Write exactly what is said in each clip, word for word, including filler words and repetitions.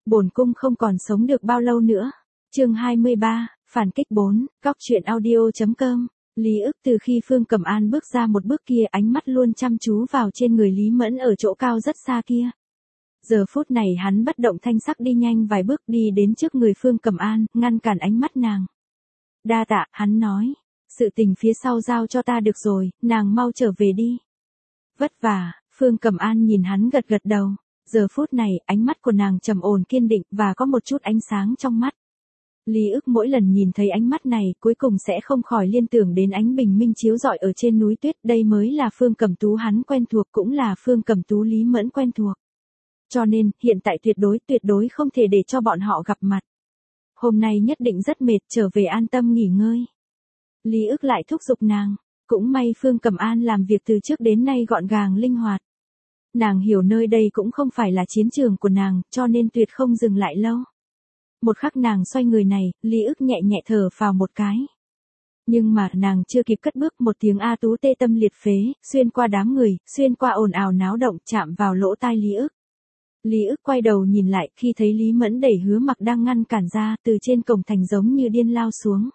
Bổn cung không còn sống được bao lâu nữa. Chương hai mươi ba, phản kích bốn, góc truyện audio.com. Lý ức từ khi Phương Cẩm An bước ra một bước kia, ánh mắt luôn chăm chú vào trên người Lý Mẫn ở chỗ cao rất xa kia. Giờ phút này hắn bất động thanh sắc đi nhanh vài bước đi đến trước người Phương Cẩm An, ngăn cản ánh mắt nàng. Đa tạ, hắn nói. Sự tình phía sau giao cho ta được rồi, nàng mau trở về đi. Vất vả, Phương Cẩm An nhìn hắn gật gật đầu. Giờ phút này, ánh mắt của nàng trầm ổn kiên định và có một chút ánh sáng trong mắt. Lý ức mỗi lần nhìn thấy ánh mắt này, cuối cùng sẽ không khỏi liên tưởng đến ánh bình minh chiếu rọi ở trên núi tuyết, đây mới là Phương Cẩm Tú hắn quen thuộc, cũng là Phương Cẩm Tú Lý Mẫn quen thuộc. Cho nên, hiện tại tuyệt đối, tuyệt đối không thể để cho bọn họ gặp mặt. Hôm nay nhất định rất mệt, trở về an tâm nghỉ ngơi. Lý ức lại thúc giục nàng, cũng may Phương Cẩm An làm việc từ trước đến nay gọn gàng linh hoạt. Nàng hiểu nơi đây cũng không phải là chiến trường của nàng, cho nên tuyệt không dừng lại lâu. Một khắc nàng xoay người này, Lý ức nhẹ nhẹ thở phào một cái. Nhưng mà nàng chưa kịp cất bước, một tiếng a tú tê tâm liệt phế, xuyên qua đám người, xuyên qua ồn ào náo động, chạm vào lỗ tai Lý ức. Lý ức quay đầu nhìn lại, khi thấy Lý Mẫn đẩy Hứa Mặc đang ngăn cản ra, từ trên cổng thành giống như điên lao xuống.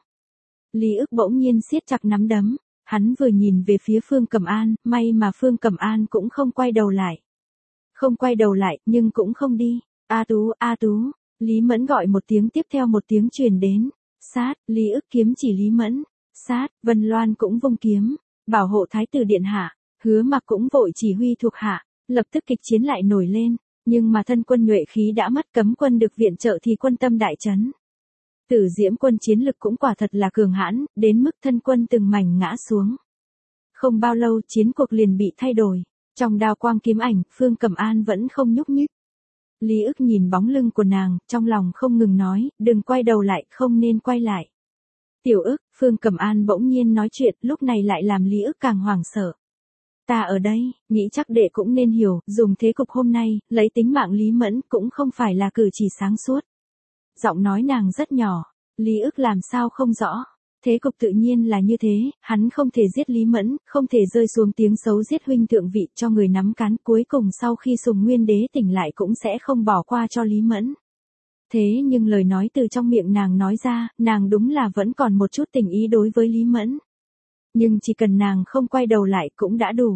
Lý ức bỗng nhiên siết chặt nắm đấm, hắn vừa nhìn về phía Phương Cẩm An, may mà Phương Cẩm An cũng không quay đầu lại. Không quay đầu lại, nhưng cũng không đi. A Tú, A Tú, Lý Mẫn gọi một tiếng tiếp theo một tiếng truyền đến. Sát, Lý ức kiếm chỉ Lý Mẫn. Sát, Vân Loan cũng vung kiếm, bảo hộ thái tử điện hạ. Hứa Mặc cũng vội chỉ huy thuộc hạ, lập tức kịch chiến lại nổi lên. Nhưng mà thân quân nhuệ khí đã mất, cấm quân được viện trợ thì quân tâm đại chấn. Tử Diễm quân chiến lực cũng quả thật là cường hãn, đến mức thân quân từng mảnh ngã xuống. Không bao lâu chiến cuộc liền bị thay đổi. Trong đao quang kiếm ảnh, Phương Cẩm An vẫn không nhúc nhích. Lý ức nhìn bóng lưng của nàng, trong lòng không ngừng nói, đừng quay đầu lại, không nên quay lại. Tiểu ức, Phương Cẩm An bỗng nhiên nói chuyện, lúc này lại làm Lý ức càng hoảng sợ. Ta ở đây, nghĩ chắc đệ cũng nên hiểu, dùng thế cục hôm nay, lấy tính mạng Lý Mẫn cũng không phải là cử chỉ sáng suốt. Giọng nói nàng rất nhỏ, Lý ức làm sao không rõ. Thế cục tự nhiên là như thế, hắn không thể giết Lý Mẫn, không thể rơi xuống tiếng xấu giết huynh thượng vị cho người nắm cán, cuối cùng sau khi Sùng Nguyên Đế tỉnh lại cũng sẽ không bỏ qua cho Lý Mẫn. Thế nhưng lời nói từ trong miệng nàng nói ra, nàng đúng là vẫn còn một chút tình ý đối với Lý Mẫn. Nhưng chỉ cần nàng không quay đầu lại cũng đã đủ.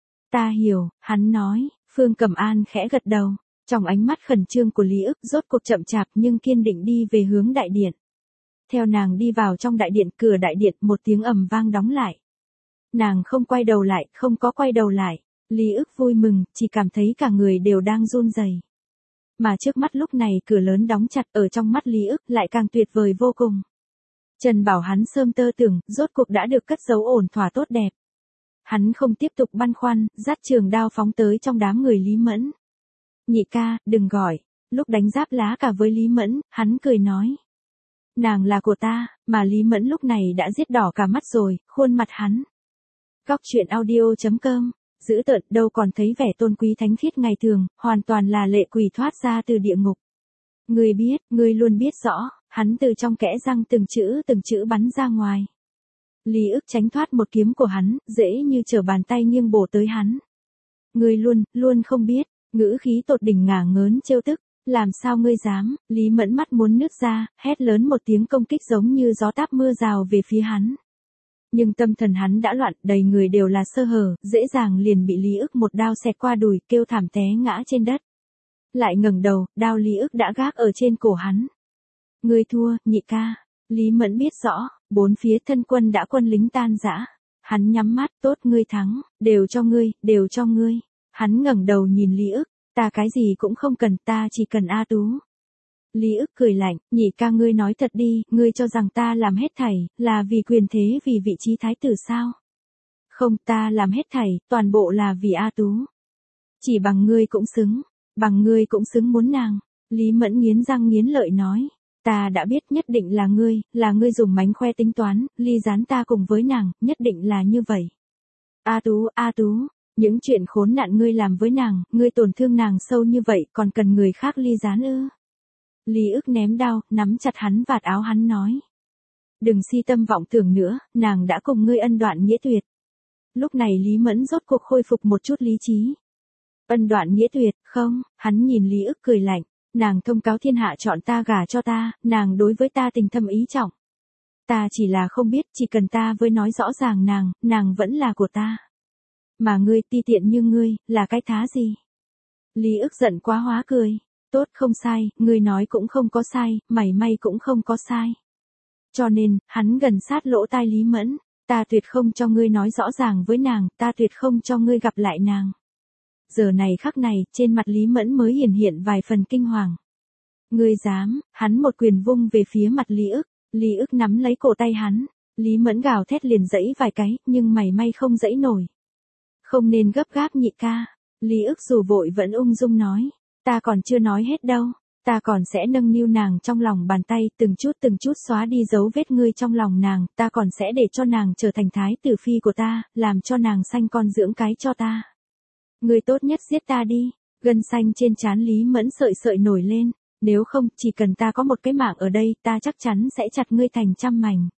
Ta hiểu, hắn nói. Phương Cẩm An khẽ gật đầu. Trong ánh mắt khẩn trương của Lý ức rốt cuộc chậm chạp nhưng kiên định đi về hướng đại điện. Theo nàng đi vào trong đại điện, cửa đại điện một tiếng ầm vang đóng lại. Nàng không quay đầu lại, không có quay đầu lại. Lý ức vui mừng, chỉ cảm thấy cả người đều đang run rẩy. Mà trước mắt lúc này cửa lớn đóng chặt, ở trong mắt Lý ức lại càng tuyệt vời vô cùng. Trần Bảo hắn sơm tơ tưởng, rốt cuộc đã được cất giấu ổn thỏa tốt đẹp. Hắn không tiếp tục băn khoăn, dắt trường đao phóng tới trong đám người Lý Mẫn. Nhị ca, đừng gọi. Lúc đánh giáp lá cả với Lý Mẫn, hắn cười nói. Nàng là của ta, mà Lý Mẫn lúc này đã giết đỏ cả mắt rồi, khuôn mặt hắn. Góc truyện audio.com, giữ tợn đâu còn thấy vẻ tôn quý thánh khiết ngày thường, hoàn toàn là lệ quỷ thoát ra từ địa ngục. Ngươi biết, ngươi luôn biết rõ, hắn từ trong kẽ răng từng chữ từng chữ bắn ra ngoài. Lý ức tránh thoát một kiếm của hắn, dễ như trở bàn tay nghiêng bổ tới hắn. Ngươi luôn, luôn không biết, ngữ khí tột đỉnh ngả ngớn trêu tức. Làm sao ngươi dám, Lý Mẫn mắt muốn nứt ra, hét lớn một tiếng công kích giống như gió táp mưa rào về phía hắn. Nhưng tâm thần hắn đã loạn, đầy người đều là sơ hở, dễ dàng liền bị Lý ức một đao xẹt qua đùi, kêu thảm té ngã trên đất. Lại ngẩng đầu, đao Lý ức đã gác ở trên cổ hắn. Ngươi thua, nhị ca. Lý Mẫn biết rõ, bốn phía thân quân đã quân lính tan rã. Hắn nhắm mắt, tốt ngươi thắng, đều cho ngươi, đều cho ngươi. Hắn ngẩng đầu nhìn Lý ức. Ta cái gì cũng không cần, ta chỉ cần A Tú. Lý ức cười lạnh, nhị ca ngươi nói thật đi, ngươi cho rằng ta làm hết thảy, là vì quyền thế vì vị trí thái tử sao? Không, ta làm hết thảy, toàn bộ là vì A Tú. Chỉ bằng ngươi cũng xứng, bằng ngươi cũng xứng muốn nàng. Lý Mẫn nghiến răng nghiến lợi nói, ta đã biết nhất định là ngươi, là ngươi dùng mánh khoe tính toán, ly gián ta cùng với nàng, nhất định là như vậy. A Tú, A Tú. Những chuyện khốn nạn ngươi làm với nàng, ngươi tổn thương nàng sâu như vậy, còn cần người khác ly gián ư? Lý ức ném đao, nắm chặt hắn vạt áo hắn nói. Đừng si tâm vọng tưởng nữa, nàng đã cùng ngươi ân đoạn nghĩa tuyệt. Lúc này Lý Mẫn rốt cuộc khôi phục một chút lý trí. Ân đoạn nghĩa tuyệt, không, hắn nhìn Lý ức cười lạnh. nàng thông cáo thiên hạ chọn ta gả cho ta, nàng đối với ta tình thâm ý trọng. Ta chỉ là không biết, chỉ cần ta với nói rõ ràng nàng, nàng vẫn là của ta. Mà ngươi ti tiện như ngươi, là cái thá gì? Lý ức giận quá hóa cười. Tốt, không sai, ngươi nói cũng không có sai, mảy may cũng không có sai. Cho nên, hắn gần sát lỗ tai Lý Mẫn. Ta tuyệt không cho ngươi nói rõ ràng với nàng, ta tuyệt không cho ngươi gặp lại nàng. Giờ này khắc này, trên mặt Lý Mẫn mới hiển hiện vài phần kinh hoàng. Ngươi dám, hắn một quyền vung về phía mặt Lý ức. Lý ức nắm lấy cổ tay hắn. Lý Mẫn gào thét liền dẫy vài cái, nhưng mảy may không dẫy nổi. Không nên gấp gáp nhị ca. Lý ức dù vội vẫn ung dung nói. Ta còn chưa nói hết đâu. Ta còn sẽ nâng niu nàng trong lòng bàn tay, từng chút từng chút xóa đi dấu vết ngươi trong lòng nàng, ta còn sẽ để cho nàng trở thành thái tử phi của ta, làm cho nàng sanh con dưỡng cái cho ta. Ngươi tốt nhất giết ta đi. Gân xanh trên trán Lý Mẫn sợi sợi nổi lên. Nếu không, chỉ cần ta có một cái mạng ở đây, ta chắc chắn sẽ chặt ngươi thành trăm mảnh.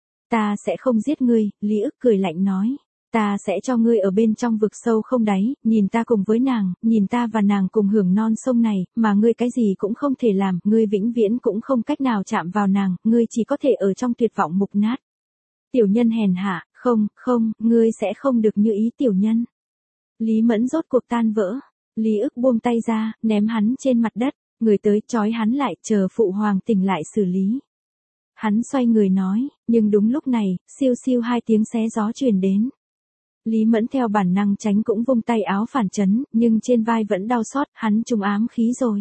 Ta sẽ không giết ngươi, Lý ức cười lạnh nói. Ta sẽ cho ngươi ở bên trong vực sâu không đáy, nhìn ta cùng với nàng, nhìn ta và nàng cùng hưởng non sông này, mà ngươi cái gì cũng không thể làm, ngươi vĩnh viễn cũng không cách nào chạm vào nàng, ngươi chỉ có thể ở trong tuyệt vọng mục nát. Tiểu nhân hèn hạ, không, không, ngươi sẽ không được như ý tiểu nhân. Lý Mẫn rốt cuộc tan vỡ. Lý ức buông tay ra, ném hắn trên mặt đất, người tới trói hắn lại, chờ phụ hoàng tỉnh lại xử lý. Hắn xoay người nói, nhưng đúng lúc này, siêu siêu hai tiếng xé gió truyền đến. Lý Mẫn theo bản năng tránh cũng vung tay áo phản chấn, nhưng trên vai vẫn đau xót, hắn trúng ám khí rồi.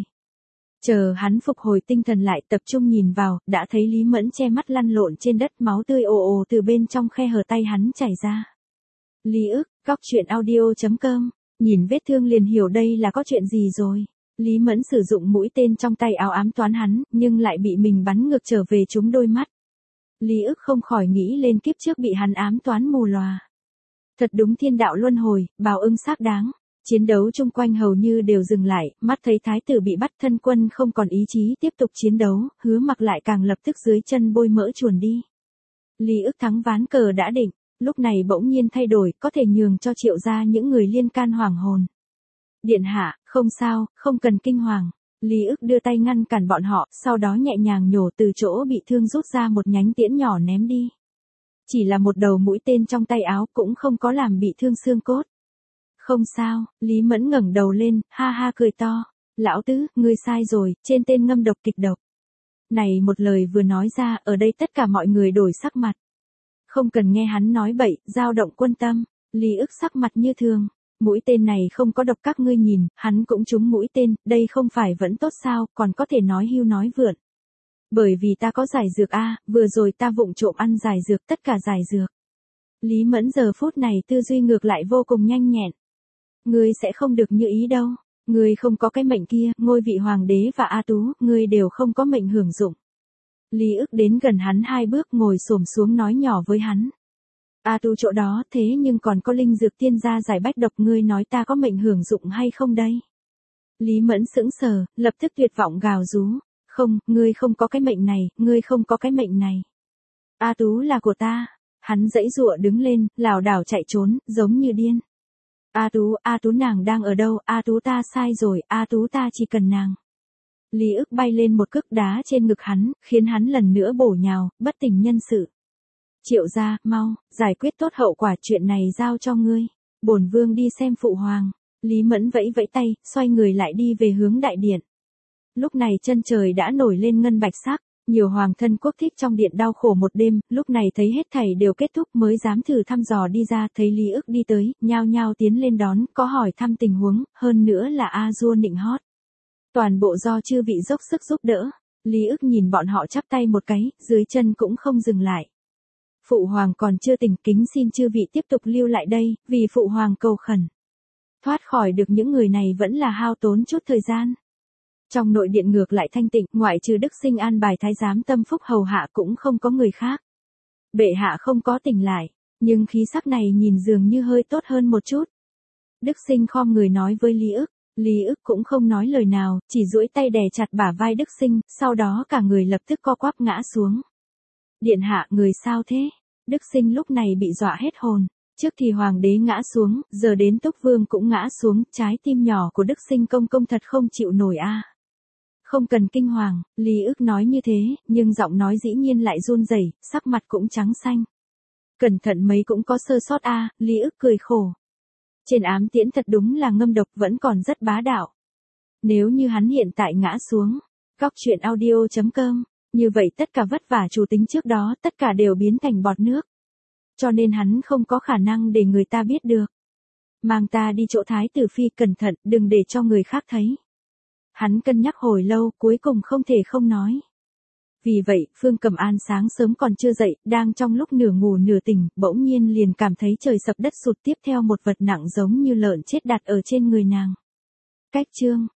Chờ hắn phục hồi tinh thần lại tập trung nhìn vào, đã thấy Lý Mẫn che mắt lăn lộn trên đất, máu tươi ồ ồ từ bên trong khe hở tay hắn chảy ra. Lý ức, cóc truyện audio chấm com, nhìn vết thương liền hiểu đây là có chuyện gì rồi. Lý Mẫn sử dụng mũi tên trong tay áo ám toán hắn, nhưng lại bị mình bắn ngược trở về trúng đôi mắt. Lý ức không khỏi nghĩ lên kiếp trước bị hắn ám toán mù lòa. Thật đúng thiên đạo luân hồi, bào ưng xác đáng. Chiến đấu chung quanh hầu như đều dừng lại, mắt thấy thái tử bị bắt, thân quân không còn ý chí tiếp tục chiến đấu, Hứa Mặc lại càng lập tức dưới chân bôi mỡ chuồn đi. Lý ức thắng ván cờ đã định, lúc này bỗng nhiên thay đổi, có thể nhường cho Triệu gia những người liên can hoảng hồn. Điện hạ, không sao, không cần kinh hoàng. Lý ức đưa tay ngăn cản bọn họ, sau đó nhẹ nhàng nhổ từ chỗ bị thương rút ra một nhánh tiễn nhỏ ném đi. Chỉ là một đầu mũi tên trong tay áo cũng không có làm bị thương xương cốt. Không sao, Lý Mẫn ngẩng đầu lên, ha ha cười to. Lão tứ, ngươi sai rồi, trên tên ngâm độc kịch độc. Này một lời vừa nói ra, ở đây tất cả mọi người đổi sắc mặt. Không cần nghe hắn nói bậy, dao động quân tâm. Lý ức sắc mặt như thường. Mũi tên này không có độc, các ngươi nhìn, hắn cũng trúng mũi tên, đây không phải vẫn tốt sao, còn có thể nói hưu nói vượn. Bởi vì ta có giải dược a, vừa rồi ta vụng trộm ăn giải dược, tất cả giải dược. Lý Mẫn giờ phút này tư duy ngược lại vô cùng nhanh nhẹn. Ngươi sẽ không được như ý đâu, ngươi không có cái mệnh kia, ngôi vị hoàng đế và A Tú, ngươi đều không có mệnh hưởng dụng. Lý ức đến gần hắn hai bước, ngồi xổm xuống nói nhỏ với hắn. A Tú chỗ đó thế nhưng còn có linh dược tiên gia giải bách độc, ngươi nói ta có mệnh hưởng dụng hay không đây? Lý Mẫn sững sờ, lập tức tuyệt vọng gào rú. Không, ngươi không có cái mệnh này, ngươi không có cái mệnh này. A Tú là của ta. Hắn giãy giụa đứng lên, lảo đảo chạy trốn, giống như điên. A Tú, A Tú nàng đang ở đâu? A Tú ta sai rồi, A Tú ta chỉ cần nàng. Lý ức bay lên một cước đá trên ngực hắn, khiến hắn lần nữa bổ nhào, bất tỉnh nhân sự. Triệu gia, mau, giải quyết tốt hậu quả, chuyện này giao cho ngươi. Bổn vương đi xem phụ hoàng. Lý Mẫn vẫy vẫy tay, xoay người lại đi về hướng đại điện. Lúc này chân trời đã nổi lên ngân bạch sắc, nhiều hoàng thân quốc thích trong điện đau khổ một đêm, lúc này thấy hết thảy đều kết thúc mới dám thử thăm dò đi ra, thấy Lý ức đi tới, nhao nhao tiến lên đón, có hỏi thăm tình huống, hơn nữa là a dua nịnh hót. Toàn bộ do chư vị dốc sức giúp đỡ. Lý ức nhìn bọn họ chắp tay một cái, dưới chân cũng không dừng lại. Phụ hoàng còn chưa tỉnh, kính xin chư vị tiếp tục lưu lại đây, vì phụ hoàng cầu khẩn. Thoát khỏi được những người này vẫn là hao tốn chút thời gian. Trong nội điện ngược lại thanh tịnh, ngoại trừ Đức Sinh an bài thái giám tâm phúc hầu hạ cũng không có người khác. Bệ hạ không có tỉnh lại, nhưng khí sắc này nhìn dường như hơi tốt hơn một chút. Đức Sinh khom người nói với Lý ức, Lý ức cũng không nói lời nào, chỉ duỗi tay đè chặt bả vai Đức Sinh, sau đó cả người lập tức co quắp ngã xuống. Điện hạ, người sao thế? Đức Sinh lúc này bị dọa hết hồn. Trước thì hoàng đế ngã xuống, giờ đến Túc Vương cũng ngã xuống, trái tim nhỏ của Đức Sinh công công thật không chịu nổi a. Không cần kinh hoàng, Lý ức nói như thế, nhưng giọng nói dĩ nhiên lại run rẩy, sắc mặt cũng trắng xanh. Cẩn thận mấy cũng có sơ sót a, Lý ức cười khổ. Trên ám tiễn thật đúng là ngâm độc vẫn còn rất bá đạo. Nếu như hắn hiện tại ngã xuống, góc chuyện audio chấm com, như vậy tất cả vất vả chủ tính trước đó tất cả đều biến thành bọt nước. Cho nên hắn không có khả năng để người ta biết được. Mang ta đi chỗ Thái tử phi, cẩn thận, đừng để cho người khác thấy. Hắn cân nhắc hồi lâu, cuối cùng không thể không nói. Vì vậy, Phương Cẩm An sáng sớm còn chưa dậy, đang trong lúc nửa ngủ nửa tỉnh, bỗng nhiên liền cảm thấy trời sập đất sụt, tiếp theo một vật nặng giống như lợn chết đặt ở trên người nàng. Cách chương